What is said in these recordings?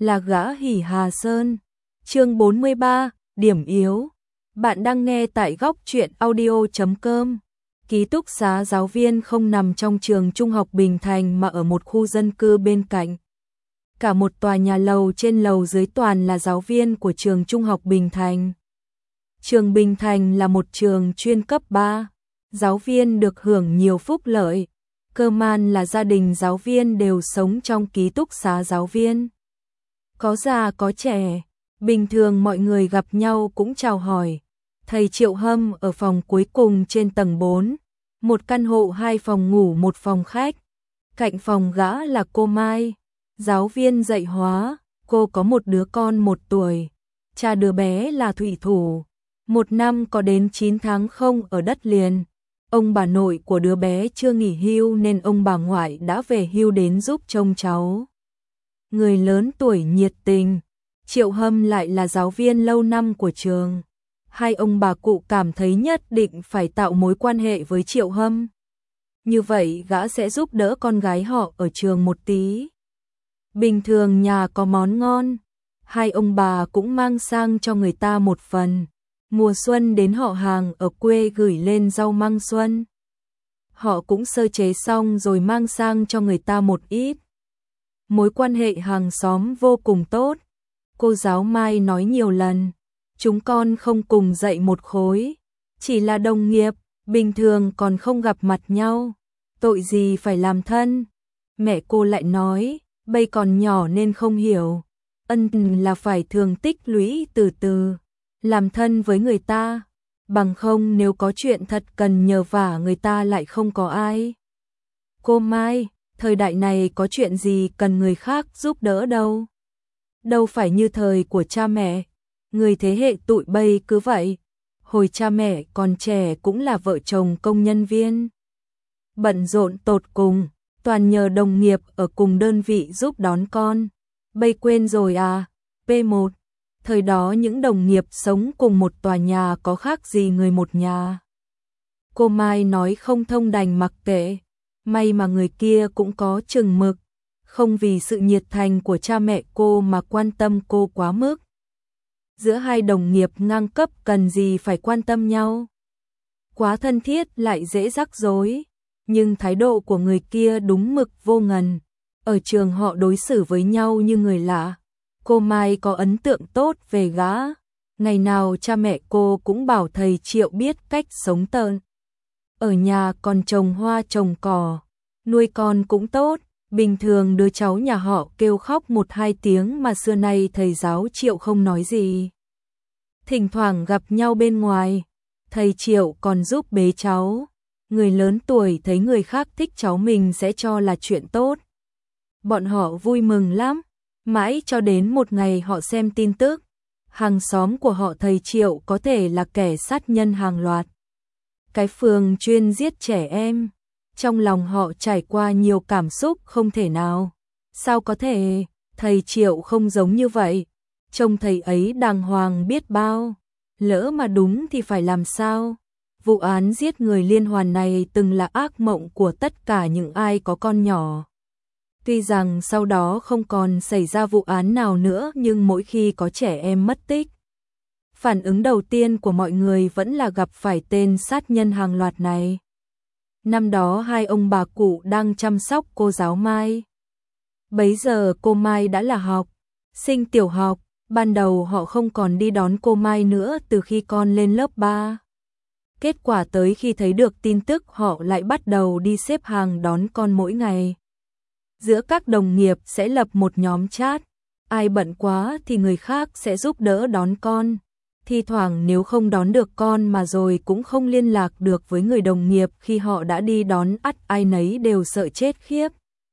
là gã Hỉ Hà Sơn. Chương 43, điểm yếu. Bạn đang nghe tại góc truyện audio.com. Ký túc xá giáo viên không nằm trong trường trung học Bình Thành mà ở một khu dân cư bên cạnh. Cả một tòa nhà lầu trên lầu dưới toàn là giáo viên của trường trung học Bình Thành. Trường Bình Thành là một trường chuyên cấp 3. Giáo viên được hưởng nhiều phúc lợi. Cơ man là gia đình giáo viên đều sống trong ký túc xá giáo viên. Có già có trẻ, bình thường mọi người gặp nhau cũng chào hỏi. Thầy Triệu Hâm ở phòng cuối cùng trên tầng 4, một căn hộ 2 phòng ngủ 1 phòng khách. Cạnh phòng gã là cô Mai, giáo viên dạy hóa, cô có một đứa con 1 tuổi. Cha đứa bé là thủy thủ, 1 năm có đến 9 tháng không ở đất liền. Ông bà nội của đứa bé chưa nghỉ hưu nên ông bà ngoại đã về hưu đến giúp trông cháu. Người lớn tuổi nhiệt tình, Triệu Hâm lại là giáo viên lâu năm của trường. Hai ông bà cụ cảm thấy nhất định phải tạo mối quan hệ với Triệu Hâm. Như vậy gã sẽ giúp đỡ con gái họ ở trường một tí. Bình thường nhà có món ngon, hai ông bà cũng mang sang cho người ta một phần. Mùa xuân đến họ hàng ở quê gửi lên rau măng xuân. Họ cũng sơ chế xong rồi mang sang cho người ta một ít. Mối quan hệ hàng xóm vô cùng tốt. Cô giáo Mai nói nhiều lần, chúng con không cùng dạy một khối, chỉ là đồng nghiệp, bình thường còn không gặp mặt nhau, tội gì phải làm thân. Mẹ cô lại nói, bây còn nhỏ nên không hiểu, ân là phải thường tích lũy từ từ, làm thân với người ta, bằng không nếu có chuyện thật cần nhờ vả người ta lại không có ai. Cô Mai, thời đại này có chuyện gì cần người khác giúp đỡ đâu. Đâu phải như thời của cha mẹ, người thế hệ tụi bây cứ vậy. Hồi cha mẹ còn trẻ cũng là vợ chồng công nhân viên. Bận rộn tột cùng, toàn nhờ đồng nghiệp ở cùng đơn vị giúp đón con. Bây quên rồi à, P1. Thời đó những đồng nghiệp sống cùng một tòa nhà có khác gì người một nhà. Cô Mai nói không thông đành mặc kệ. May mà người kia cũng có chừng mực, không vì sự nhiệt thành của cha mẹ cô mà quan tâm cô quá mức. Giữa hai đồng nghiệp ngang cấp cần gì phải quan tâm nhau. Quá thân thiết lại dễ rắc rối, nhưng thái độ của người kia đúng mực vô ngần. Ở trường họ đối xử với nhau như người lạ. Cô Mai có ấn tượng tốt về gã. Ngày nào cha mẹ cô cũng bảo thầy Triệu biết cách sống tợn. Ở nhà còn trồng hoa trồng cỏ, nuôi con cũng tốt. Bình thường đứa cháu nhà họ kêu khóc 1-2 tiếng mà xưa nay thầy giáo Triệu không nói gì. Thỉnh thoảng gặp nhau bên ngoài, thầy Triệu còn giúp bế cháu. Người lớn tuổi thấy người khác thích cháu mình sẽ cho là chuyện tốt. Bọn họ vui mừng lắm, mãi cho đến một ngày họ xem tin tức. Hàng xóm của họ thầy Triệu có thể là kẻ sát nhân hàng loạt. Cái phường chuyên giết trẻ em. Trong lòng họ trải qua nhiều cảm xúc không thể nào. Sao có thể, thầy Triệu không giống như vậy. Trông thầy ấy đàng hoàng biết bao. Lỡ mà đúng thì phải làm sao? Vụ án giết người liên hoàn này từng là ác mộng của tất cả những ai có con nhỏ. Tuy rằng sau đó không còn xảy ra vụ án nào nữa nhưng mỗi khi có trẻ em mất tích, phản ứng đầu tiên của mọi người vẫn là gặp phải tên sát nhân hàng loạt này. Năm đó hai ông bà cụ đang chăm sóc cô giáo Mai. Bấy giờ cô Mai đã là học sinh tiểu học, ban đầu họ không còn đi đón cô Mai nữa từ khi con lên lớp 3. Kết quả tới khi thấy được tin tức họ lại bắt đầu đi xếp hàng đón con mỗi ngày. Giữa các đồng nghiệp sẽ lập một nhóm chat, ai bận quá thì người khác sẽ giúp đỡ đón con. Thi thoảng nếu không đón được con mà rồi cũng không liên lạc được với người đồng nghiệp khi họ đã đi đón ắt ai nấy đều sợ chết khiếp.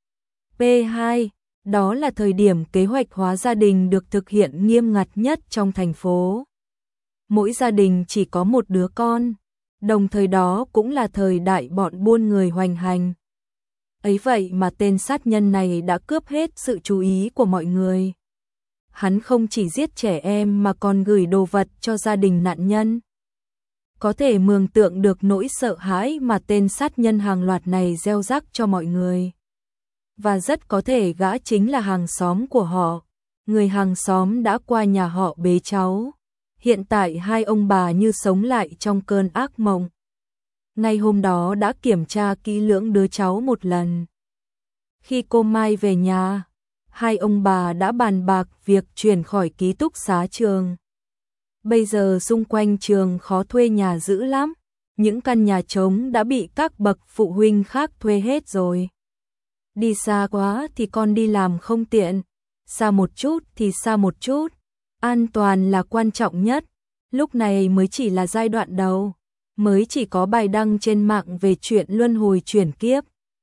P2, đó là thời điểm kế hoạch hóa gia đình được thực hiện nghiêm ngặt nhất trong thành phố. Mỗi gia đình chỉ có một đứa con, đồng thời đó cũng là thời đại bọn buôn người hoành hành. Ấy vậy mà tên sát nhân này đã cướp hết sự chú ý của mọi người. Hắn không chỉ giết trẻ em mà còn gửi đồ vật cho gia đình nạn nhân. Có thể mường tượng được nỗi sợ hãi mà tên sát nhân hàng loạt này gieo rắc cho mọi người. Và rất có thể gã chính là hàng xóm của họ, người hàng xóm đã qua nhà họ bế cháu. Hiện tại hai ông bà như sống lại trong cơn ác mộng. Ngay hôm đó đã kiểm tra kỹ lưỡng đứa cháu một lần. Khi cô Mai về nhà, hai ông bà đã bàn bạc việc chuyển khỏi ký túc xá trường. Bây giờ xung quanh trường khó thuê nhà giữ lắm, những căn nhà trống đã bị các bậc phụ huynh khác thuê hết rồi. Đi xa quá thì con đi làm không tiện, xa một chút thì xa một chút, an toàn là quan trọng nhất. Lúc này mới chỉ là giai đoạn đầu, mới chỉ có bài đăng trên mạng về chuyện luân hồi chuyển kiếp.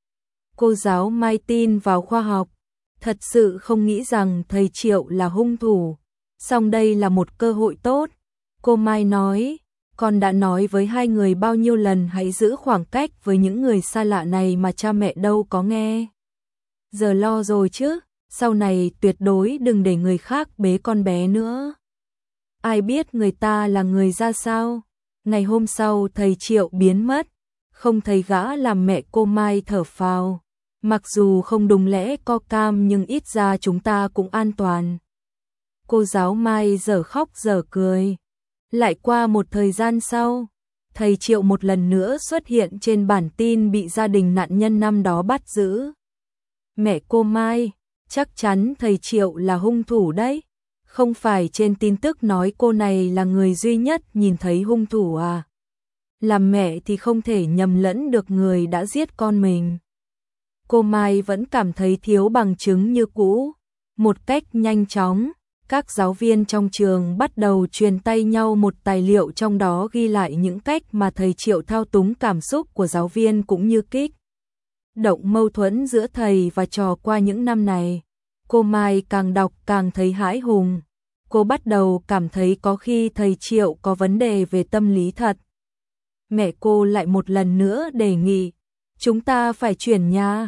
Cô giáo Mai tin vào khoa học, thật sự không nghĩ rằng thầy Triệu là hung thủ, song đây là một cơ hội tốt. Cô Mai nói, con đã nói với hai người bao nhiêu lần hãy giữ khoảng cách với những người xa lạ này mà cha mẹ đâu có nghe. Giờ lo rồi chứ, sau này tuyệt đối đừng để người khác bế con bé nữa. Ai biết người ta là người ra sao. Ngày hôm sau thầy Triệu biến mất, không thấy gã làm mẹ cô Mai thở phào. Mặc dù không đúng lẽ co cam nhưng ít ra chúng ta cũng an toàn. Cô giáo Mai dở khóc dở cười. Lại qua một thời gian sau, thầy Triệu một lần nữa xuất hiện trên bản tin bị gia đình nạn nhân năm đó bắt giữ. Mẹ cô Mai, chắc chắn thầy Triệu là hung thủ đấy. Không phải trên tin tức nói cô này là người duy nhất nhìn thấy hung thủ à? Làm mẹ thì không thể nhầm lẫn được người đã giết con mình. Cô Mai vẫn cảm thấy thiếu bằng chứng như cũ. Một cách nhanh chóng, các giáo viên trong trường bắt đầu truyền tay nhau một tài liệu trong đó ghi lại những cách mà thầy Triệu thao túng cảm xúc của giáo viên cũng như kích động mâu thuẫn giữa thầy và trò qua những năm này. Cô Mai càng đọc càng thấy hãi hùng. Cô bắt đầu cảm thấy có khi thầy Triệu có vấn đề về tâm lý thật. Mẹ cô lại một lần nữa đề nghị, chúng ta phải chuyển nhà.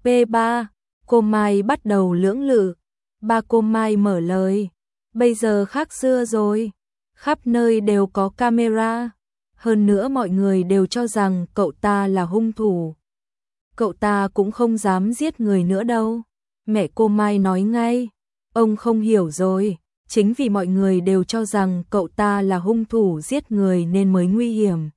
P3, cô Mai bắt đầu lưỡng lự. Ba cô Mai mở lời, bây giờ khác xưa rồi, khắp nơi đều có camera. Hơn nữa mọi người đều cho rằng cậu ta là hung thủ. Cậu ta cũng không dám giết người nữa đâu. Mẹ cô Mai nói ngay, ông không hiểu rồi, chính vì mọi người đều cho rằng cậu ta là hung thủ giết người nên mới nguy hiểm.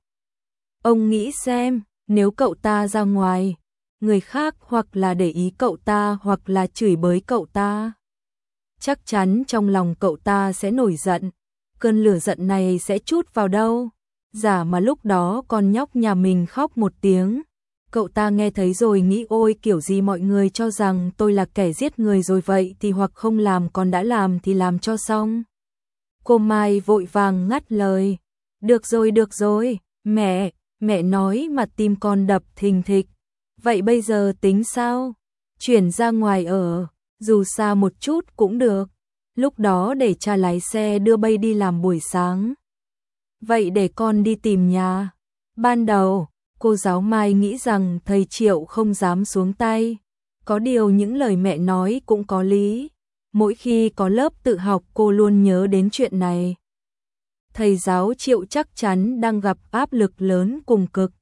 Ông nghĩ xem, nếu cậu ta ra ngoài, người khác hoặc là để ý cậu ta hoặc là chửi bới cậu ta. Chắc chắn trong lòng cậu ta sẽ nổi giận, cơn lửa giận này sẽ trút vào đâu? Giả mà lúc đó con nhóc nhà mình khóc một tiếng, cậu ta nghe thấy rồi nghĩ ôi kiểu gì mọi người cho rằng tôi là kẻ giết người rồi vậy thì hoặc không làm còn đã làm thì làm cho xong. Cô Mai vội vàng ngắt lời, được rồi, mẹ nói mà tim con đập thình thịch. Vậy bây giờ tính sao? Chuyển ra ngoài ở, dù xa một chút cũng được. Lúc đó để cha lái xe đưa Bay đi làm buổi sáng. Vậy để con đi tìm nhà. Ban đầu, cô giáo Mai nghĩ rằng thầy Triệu không dám xuống tay. Có điều những lời mẹ nói cũng có lý. Mỗi khi có lớp tự học cô luôn nhớ đến chuyện này. Thầy giáo Triệu chắc chắn đang gặp áp lực lớn cùng cực.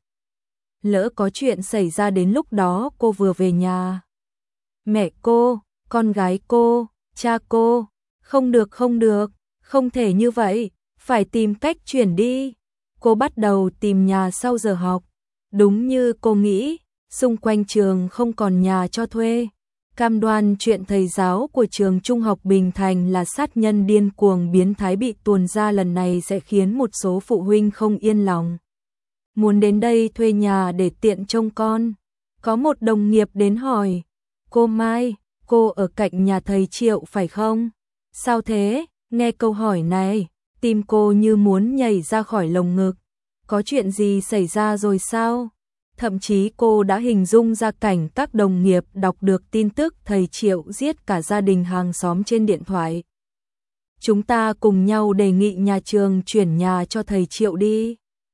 Lỡ có chuyện xảy ra đến lúc đó cô vừa về nhà. Mẹ cô, con gái cô, cha cô, không được, không thể như vậy, phải tìm cách chuyển đi. Cô bắt đầu tìm nhà sau giờ học. Đúng như cô nghĩ, xung quanh trường không còn nhà cho thuê. Cam đoan chuyện thầy giáo của trường Trung học Bình Thành là sát nhân điên cuồng biến thái bị tuồn ra lần này sẽ khiến một số phụ huynh không yên lòng. Muốn đến đây thuê nhà để tiện trông con. Có một đồng nghiệp đến hỏi, cô Mai, cô ở cạnh nhà thầy Triệu phải không? Sao thế? Nghe câu hỏi này, tim cô như muốn nhảy ra khỏi lồng ngực. Có chuyện gì xảy ra rồi sao? Thậm chí cô đã hình dung ra cảnh các đồng nghiệp đọc được tin tức thầy Triệu giết cả gia đình hàng xóm trên điện thoại. Chúng ta cùng nhau đề nghị nhà trường chuyển nhà cho thầy Triệu đi.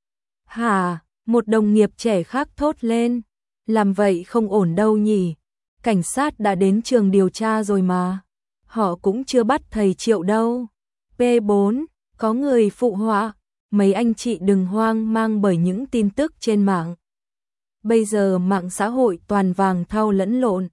Hả? Một đồng nghiệp trẻ khác thốt lên. Làm vậy không ổn đâu nhỉ? Cảnh sát đã đến trường điều tra rồi mà. Họ cũng chưa bắt thầy Triệu đâu. P4, có người phụ họa. Mấy anh chị đừng hoang mang bởi những tin tức trên mạng. Bây giờ mạng xã hội toàn vàng thau lẫn lộn.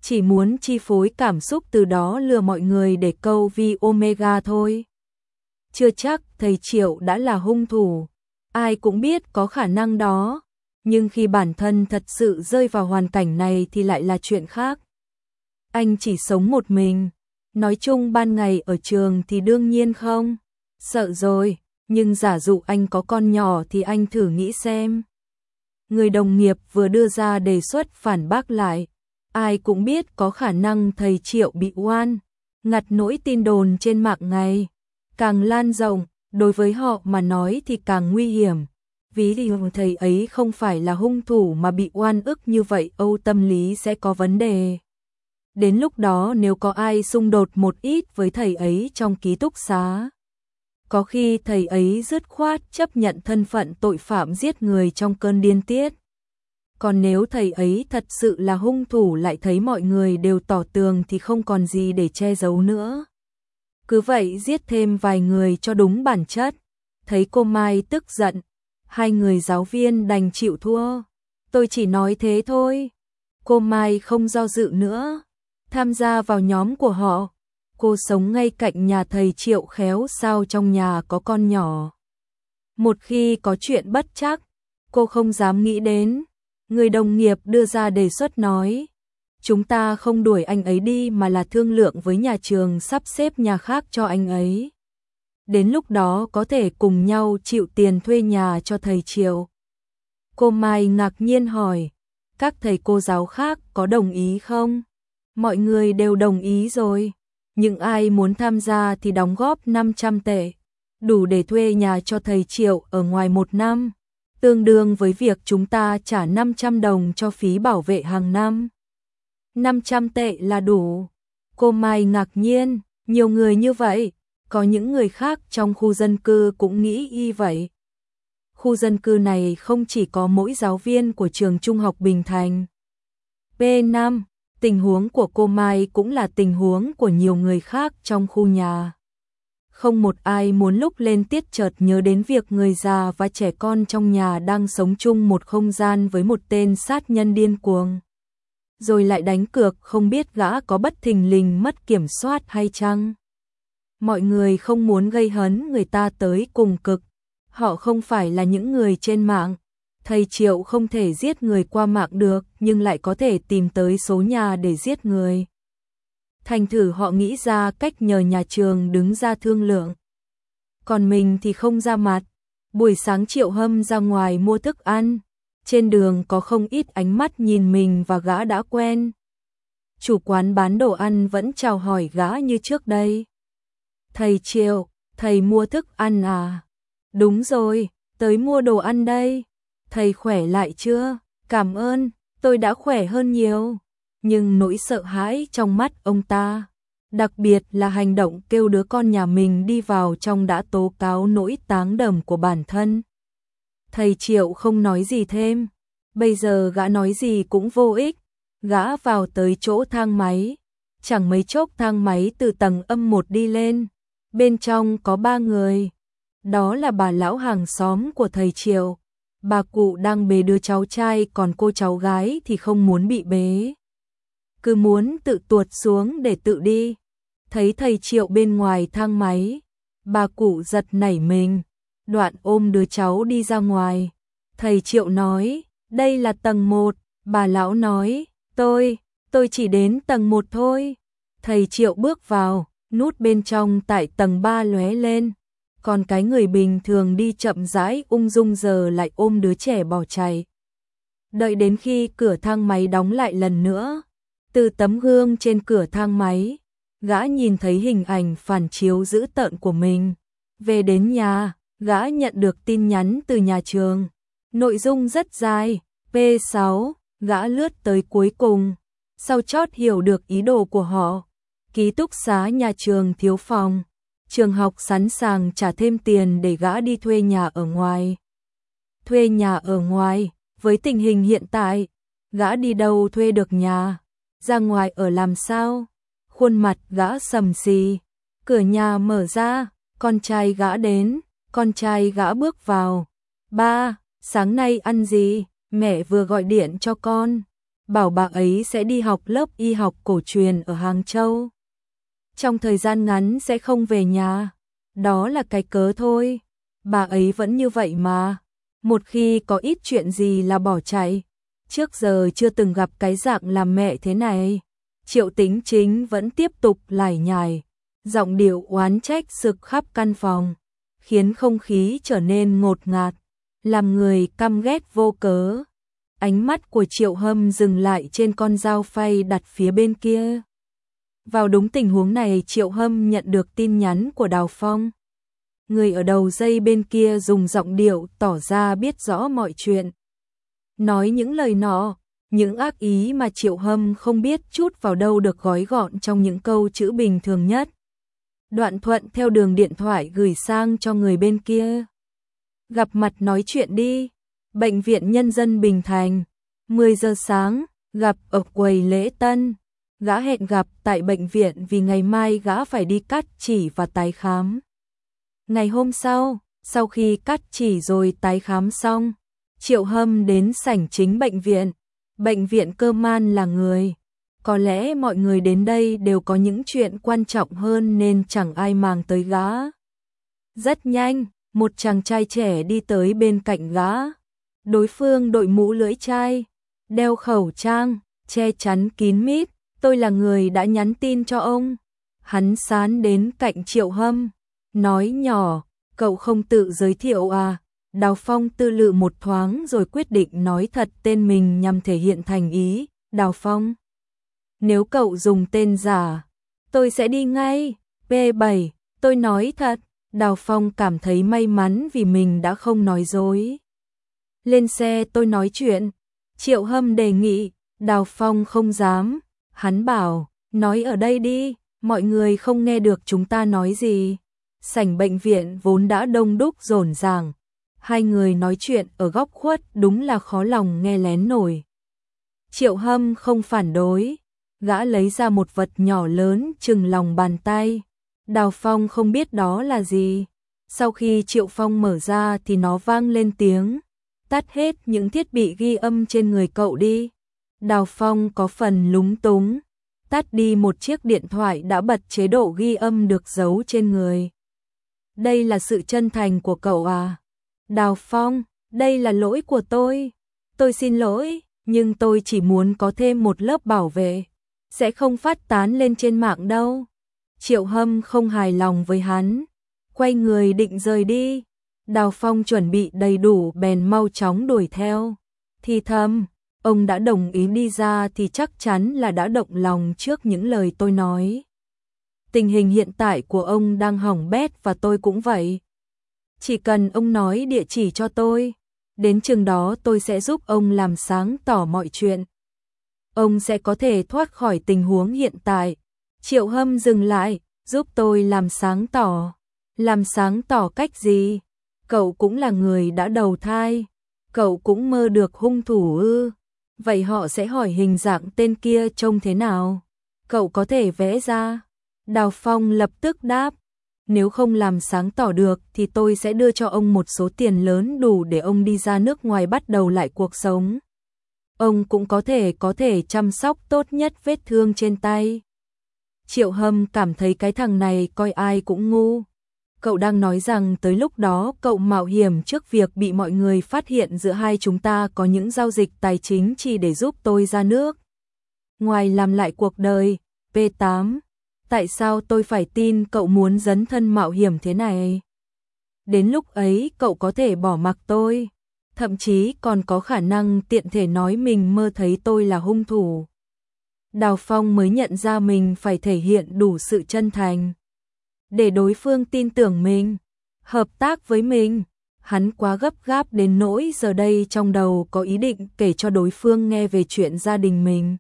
chỉ muốn chi phối cảm xúc từ đó lừa mọi người để câu Vi Omega thôi. Chưa chắc thầy Triệu đã là hung thủ, ai cũng biết có khả năng đó, nhưng khi bản thân thật sự rơi vào hoàn cảnh này thì lại là chuyện khác. Anh chỉ sống một mình, nói chung ban ngày ở trường thì đương nhiên không sợ rồi, nhưng giả dụ anh có con nhỏ thì anh thử nghĩ xem. Người đồng nghiệp vừa đưa ra đề xuất phản bác lại, ai cũng biết có khả năng thầy Triệu bị oan, ngặt nỗi tin đồn trên mạng ngày càng lan rộng, đối với họ mà nói thì càng nguy hiểm. Ví dụ thầy ấy không phải là hung thủ mà bị oan ức như vậy, Âu tâm lý sẽ có vấn đề. Đến lúc đó nếu có ai xung đột một ít với thầy ấy trong ký túc xá, có khi thầy ấy dứt khoát chấp nhận thân phận tội phạm giết người trong cơn điên tiết. Còn nếu thầy ấy thật sự là hung thủ lại thấy mọi người đều tỏ tường thì không còn gì để che giấu nữa. Cứ vậy giết thêm vài người cho đúng bản chất. Thấy cô Mai tức giận, hai người giáo viên đành chịu thua. Tôi chỉ nói thế thôi. Cô Mai không do dự nữa, tham gia vào nhóm của họ. Cô sống ngay cạnh nhà thầy Triệu, khéo sao trong nhà có con nhỏ. Một khi có chuyện bất trắc, cô không dám nghĩ đến. Người đồng nghiệp đưa ra đề xuất nói, chúng ta không đuổi anh ấy đi mà là thương lượng với nhà trường sắp xếp nhà khác cho anh ấy. Đến lúc đó có thể cùng nhau chịu tiền thuê nhà cho thầy Triệu. Cô Mai ngạc nhiên hỏi, các thầy cô giáo khác có đồng ý không? Mọi người đều đồng ý rồi. Nhưng ai muốn tham gia thì đóng góp 500 tệ, đủ để thuê nhà cho thầy Triệu ở ngoài 1 năm, tương đương với việc chúng ta trả 500 đồng cho phí bảo vệ hàng năm. 500 tệ là đủ. Cô Mai ngạc nhiên, nhiều người như vậy, có những người khác trong khu dân cư cũng nghĩ y vậy. Khu dân cư này không chỉ có mỗi giáo viên của trường Trung học Bình Thành. P5, tình huống của cô Mai cũng là tình huống của nhiều người khác trong khu nhà. Không một ai muốn lúc lên tiết chợt nhớ đến việc người già và trẻ con trong nhà đang sống chung một không gian với một tên sát nhân điên cuồng. Rồi lại đánh cược không biết gã có bất thình lình mất kiểm soát hay chăng. Mọi người không muốn gây hấn người ta tới cùng cực. Họ không phải là những người trên mạng. Thầy Triệu không thể giết người qua mạng được, nhưng lại có thể tìm tới số nhà để giết người. Thành thử họ nghĩ ra cách nhờ nhà trường đứng ra thương lượng. Còn mình thì không ra mặt. Buổi sáng Triệu Hâm ra ngoài mua thức ăn. Trên đường có không ít ánh mắt nhìn mình và gã đã quen. Chủ quán bán đồ ăn vẫn chào hỏi gã như trước đây. Thầy Triệu, thầy mua thức ăn à? Đúng rồi, tới mua đồ ăn đây. Thầy khỏe lại chưa? Cảm ơn, tôi đã khỏe hơn nhiều. Nhưng nỗi sợ hãi trong mắt ông ta, đặc biệt là hành động kêu đứa con nhà mình đi vào trong đã tố cáo nỗi táng đầm của bản thân. Thầy Triệu không nói gì thêm, bây giờ gã nói gì cũng vô ích. Gã vào tới chỗ thang máy, chẳng mấy chốc thang máy từ tầng âm 1 đi lên. Bên trong có 3 người, đó là bà lão hàng xóm của thầy Triệu. Bà cụ đang bế đứa cháu trai, còn cô cháu gái thì không muốn bị bế, cứ muốn tự tuột xuống để tự đi. Thấy thầy Triệu bên ngoài thang máy, bà cụ giật nảy mình, đoạn ôm đứa cháu đi ra ngoài. Thầy Triệu nói, đây là tầng 1, bà lão nói, tôi chỉ đến tầng 1 thôi. Thầy Triệu bước vào, nút bên trong tại tầng 3 lóe lên. Còn cái người bình thường đi chậm rãi ung dung giờ lại ôm đứa trẻ bỏ chạy. Đợi đến khi cửa thang máy đóng lại lần nữa, từ tấm gương trên cửa thang máy, gã nhìn thấy hình ảnh phản chiếu dữ tợn của mình. Về đến nhà, gã nhận được tin nhắn từ nhà trường. Nội dung rất dài, P6, gã lướt tới cuối cùng. Sau chót hiểu được ý đồ của họ. Ký túc xá nhà trường thiếu phòng. Trường học sẵn sàng trả thêm tiền để gã đi thuê nhà ở ngoài. Thuê nhà ở ngoài, với tình hình hiện tại, gã đi đâu thuê được nhà, ra ngoài ở làm sao? Khuôn mặt gã sầm xì, cửa nhà mở ra, con trai gã đến, con trai gã bước vào. Ba, sáng nay ăn gì? Mẹ vừa gọi điện cho con. bảo bà ấy sẽ đi học lớp y học cổ truyền ở Hàng Châu. Trong thời gian ngắn sẽ không về nhà, đó là cái cớ thôi. Bà ấy vẫn như vậy mà, một khi có ít chuyện gì là bỏ chạy. Trước giờ chưa từng gặp cái dạng làm mẹ thế này. Triệu Tính Chính vẫn tiếp tục lải nhải, giọng điệu oán trách sực khắp căn phòng, khiến không khí trở nên ngột ngạt, làm người căm ghét vô cớ. Ánh mắt của Triệu Hâm dừng lại trên con dao phay đặt phía bên kia. Vào đúng tình huống này, Triệu Hâm nhận được tin nhắn của Đào Phong. Người ở đầu dây bên kia dùng giọng điệu tỏ ra biết rõ mọi chuyện. Nói những lời nọ, những ác ý mà Triệu Hâm không biết chút vào đâu được gói gọn trong những câu chữ bình thường nhất. Đoạn Thuận theo đường điện thoại gửi sang cho người bên kia. Gặp mặt nói chuyện đi. Bệnh viện Nhân dân Bình Thành, 10 giờ sáng, gặp ở quầy lễ tân. Gã hẹn gặp tại bệnh viện vì ngày mai gã phải đi cắt chỉ và tái khám. Ngày hôm sau khi cắt chỉ rồi tái khám xong, Triệu Hâm đến sảnh chính bệnh viện. Bệnh viện Cơ Man là người. Có lẽ mọi người đến đây đều có những chuyện quan trọng hơn nên chẳng ai màng tới gã. Rất nhanh, một chàng trai trẻ đi tới bên cạnh gã. Đối phương đội mũ lưỡi chai, đeo khẩu trang, che chắn kín mít. Tôi là người đã nhắn tin cho ông. Hắn sán đến cạnh Triệu Hâm, nói nhỏ, cậu không tự giới thiệu à? Đào Phong tư lự một thoáng rồi quyết định nói thật tên mình nhằm thể hiện thành ý. Đào Phong, nếu cậu dùng tên giả, tôi sẽ đi ngay. P7, tôi nói thật. Đào Phong cảm thấy may mắn vì mình đã không nói dối. Lên xe tôi nói chuyện. Triệu Hâm đề nghị. Đào Phong không dám. Hắn bảo, nói ở đây đi, mọi người không nghe được chúng ta nói gì. Sảnh bệnh viện vốn đã đông đúc rộn ràng. Hai người nói chuyện ở góc khuất đúng là khó lòng nghe lén nổi. Triệu Hâm không phản đối. Gã lấy ra một vật nhỏ lớn chừng lòng bàn tay. Đào Phong không biết đó là gì. Sau khi Triệu Phong mở ra thì nó vang lên tiếng. Tắt hết những thiết bị ghi âm trên người cậu đi. Đào Phong có phần lúng túng. Tắt đi một chiếc điện thoại đã bật chế độ ghi âm được giấu trên người. Đây là sự chân thành của cậu à? Đào Phong, đây là lỗi của tôi. Tôi xin lỗi, nhưng tôi chỉ muốn có thêm một lớp bảo vệ. Sẽ không phát tán lên trên mạng đâu. Triệu Hâm không hài lòng với hắn. Quay người định rời đi. Đào Phong chuẩn bị đầy đủ bèn mau chóng đuổi theo. Thì thầm, ông đã đồng ý đi ra thì chắc chắn là đã động lòng trước những lời tôi nói. Tình hình hiện tại của ông đang hỏng bét và tôi cũng vậy. Chỉ cần ông nói địa chỉ cho tôi, đến chừng đó tôi sẽ giúp ông làm sáng tỏ mọi chuyện. Ông sẽ có thể thoát khỏi tình huống hiện tại. Triệu Hâm dừng lại, giúp tôi làm sáng tỏ. Làm sáng tỏ cách gì? Cậu cũng là người đã đầu thai. Cậu cũng mơ được hung thủ ư? Vậy họ sẽ hỏi hình dạng tên kia trông thế nào? Cậu có thể vẽ ra. Đào Phong lập tức đáp. Nếu không làm sáng tỏ được thì tôi sẽ đưa cho ông một số tiền lớn đủ để ông đi ra nước ngoài bắt đầu lại cuộc sống. Ông cũng có thể chăm sóc tốt nhất vết thương trên tay. Triệu Hâm cảm thấy cái thằng này coi ai cũng ngu. Cậu đang nói rằng tới lúc đó cậu mạo hiểm trước việc bị mọi người phát hiện giữa hai chúng ta có những giao dịch tài chính chỉ để giúp tôi ra nước ngoài làm lại cuộc đời. P8, tại sao tôi phải tin cậu muốn dấn thân mạo hiểm thế này? Đến lúc ấy cậu có thể bỏ mặc tôi, thậm chí còn có khả năng tiện thể nói mình mơ thấy tôi là hung thủ. Đào Phong mới nhận ra mình phải thể hiện đủ sự chân thành để đối phương tin tưởng mình, hợp tác với mình. Hắn quá gấp gáp đến nỗi giờ đây trong đầu có ý định kể cho đối phương nghe về chuyện gia đình mình.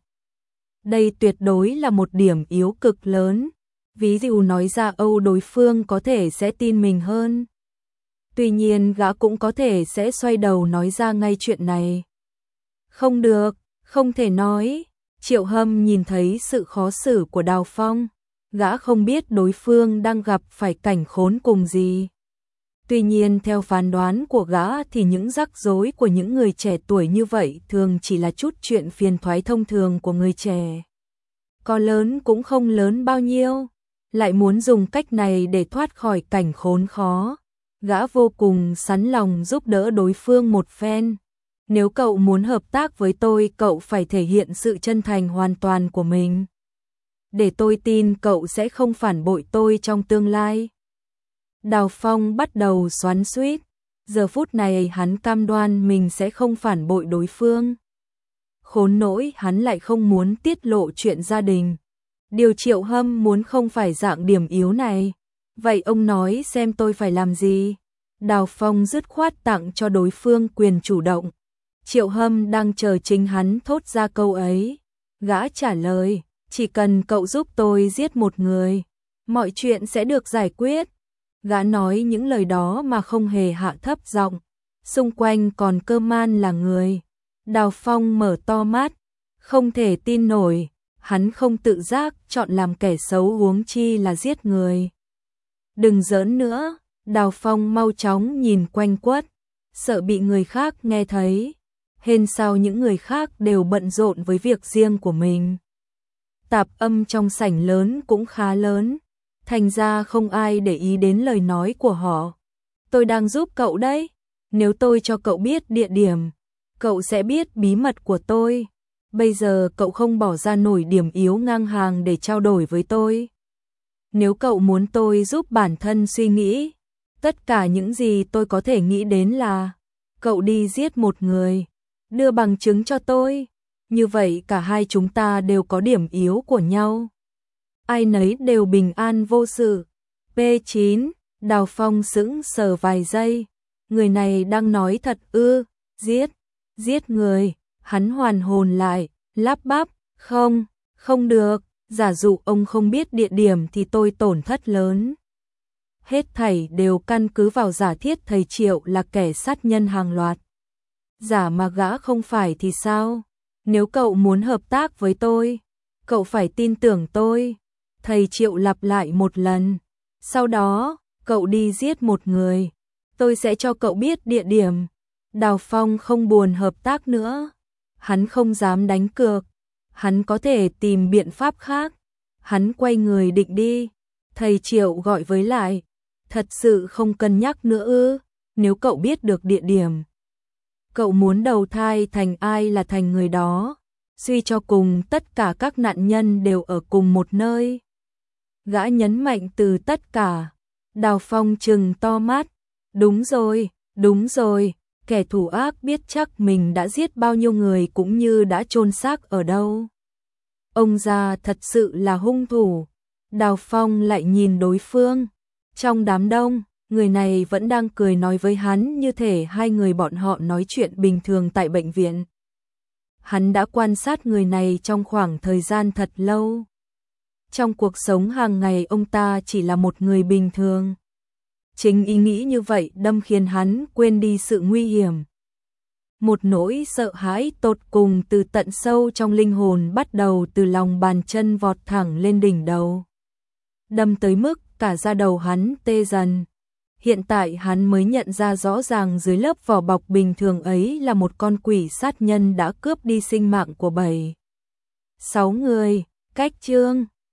Đây tuyệt đối là một điểm yếu cực lớn. Ví dụ nói ra Âu đối phương có thể sẽ tin mình hơn. Tuy nhiên gã cũng có thể sẽ xoay đầu nói ra ngay chuyện này. Không được, không thể nói. Triệu Hâm nhìn thấy sự khó xử của Đào Phong. Gã không biết đối phương đang gặp phải cảnh khốn cùng gì. Tuy nhiên theo phán đoán của gã thì những rắc rối của những người trẻ tuổi như vậy thường chỉ là chút chuyện phiền toái thông thường của người trẻ. Có lớn cũng không lớn bao nhiêu, lại muốn dùng cách này để thoát khỏi cảnh khốn khó. Gã vô cùng sẵn lòng giúp đỡ đối phương một phen. Nếu cậu muốn hợp tác với tôi, cậu phải thể hiện sự chân thành hoàn toàn của mình. Để tôi tin cậu sẽ không phản bội tôi trong tương lai. Đào Phong bắt đầu xoắn xuýt. Giờ phút này hắn cam đoan mình sẽ không phản bội đối phương. Khốn nỗi hắn lại không muốn tiết lộ chuyện gia đình. Điều Triệu Hâm muốn không phải dạng điểm yếu này. Vậy ông nói xem tôi phải làm gì? Đào Phong dứt khoát tặng cho đối phương quyền chủ động. Triệu Hâm đang chờ chính hắn thốt ra câu ấy. Gã trả lời, chỉ cần cậu giúp tôi giết một người, mọi chuyện sẽ được giải quyết. Gã nói những lời đó mà không hề hạ thấp giọng. Xung quanh còn Cơ Man là người. Đào Phong mở to mắt, không thể tin nổi. Hắn không tự giác chọn làm kẻ xấu, huống chi là giết người. Đừng giỡn nữa. Đào Phong mau chóng nhìn quanh quất, sợ bị người khác nghe thấy. Hên sao những người khác đều bận rộn với việc riêng của mình. Tạp âm trong sảnh lớn cũng khá lớn, thành ra không ai để ý đến lời nói của họ. Tôi đang giúp cậu đấy, nếu tôi cho cậu biết địa điểm, cậu sẽ biết bí mật của tôi. Bây giờ cậu không bỏ ra nổi điểm yếu ngang hàng để trao đổi với tôi. Nếu cậu muốn tôi giúp bản thân suy nghĩ, tất cả những gì tôi có thể nghĩ đến là cậu đi giết một người, đưa bằng chứng cho tôi. Như vậy cả hai chúng ta đều có điểm yếu của nhau. Ai nấy đều bình an vô sự. P9, Đào Phong sững sờ vài giây. Người này đang nói thật ư? Giết người. Hắn hoàn hồn lại, lắp bắp. Không được. Giả dụ ông không biết địa điểm thì tôi tổn thất lớn. Hết thảy đều căn cứ vào giả thiết thầy Triệu là kẻ sát nhân hàng loạt. Giả mà gã không phải thì sao? Nếu cậu muốn hợp tác với tôi, cậu phải tin tưởng tôi. Thầy Triệu lặp lại một lần. Sau đó, cậu đi giết một người. Tôi sẽ cho cậu biết địa điểm. Đào Phong không buồn hợp tác nữa. Hắn không dám đánh cược. Hắn có thể tìm biện pháp khác. Hắn quay người định đi. Thầy Triệu gọi với lại. Thật sự không cân nhắc nữa ư? Nếu cậu biết được địa điểm, cậu muốn đầu thai thành ai là thành người đó. Suy cho cùng tất cả các nạn nhân đều ở cùng một nơi. Gã nhấn mạnh từ tất cả. Đào Phong trừng to mắt. Đúng rồi. Kẻ thủ ác biết chắc mình đã giết bao nhiêu người cũng như đã chôn xác ở đâu. Ông già thật sự là hung thủ. Đào Phong lại nhìn đối phương. Trong đám đông, người này vẫn đang cười nói với hắn như thể hai người bọn họ nói chuyện bình thường tại bệnh viện. Hắn đã quan sát người này trong khoảng thời gian thật lâu. Trong cuộc sống hàng ngày ông ta chỉ là một người bình thường. Chính ý nghĩ như vậy đâm khiến hắn quên đi sự nguy hiểm. Một nỗi sợ hãi tột cùng từ tận sâu trong linh hồn bắt đầu từ lòng bàn chân vọt thẳng lên đỉnh đầu. Đâm tới mức cả da đầu hắn tê dần. Hiện tại hắn mới nhận ra rõ ràng dưới lớp vỏ bọc bình thường ấy là một con quỷ sát nhân đã cướp đi sinh mạng của 7-6 người. Cách chương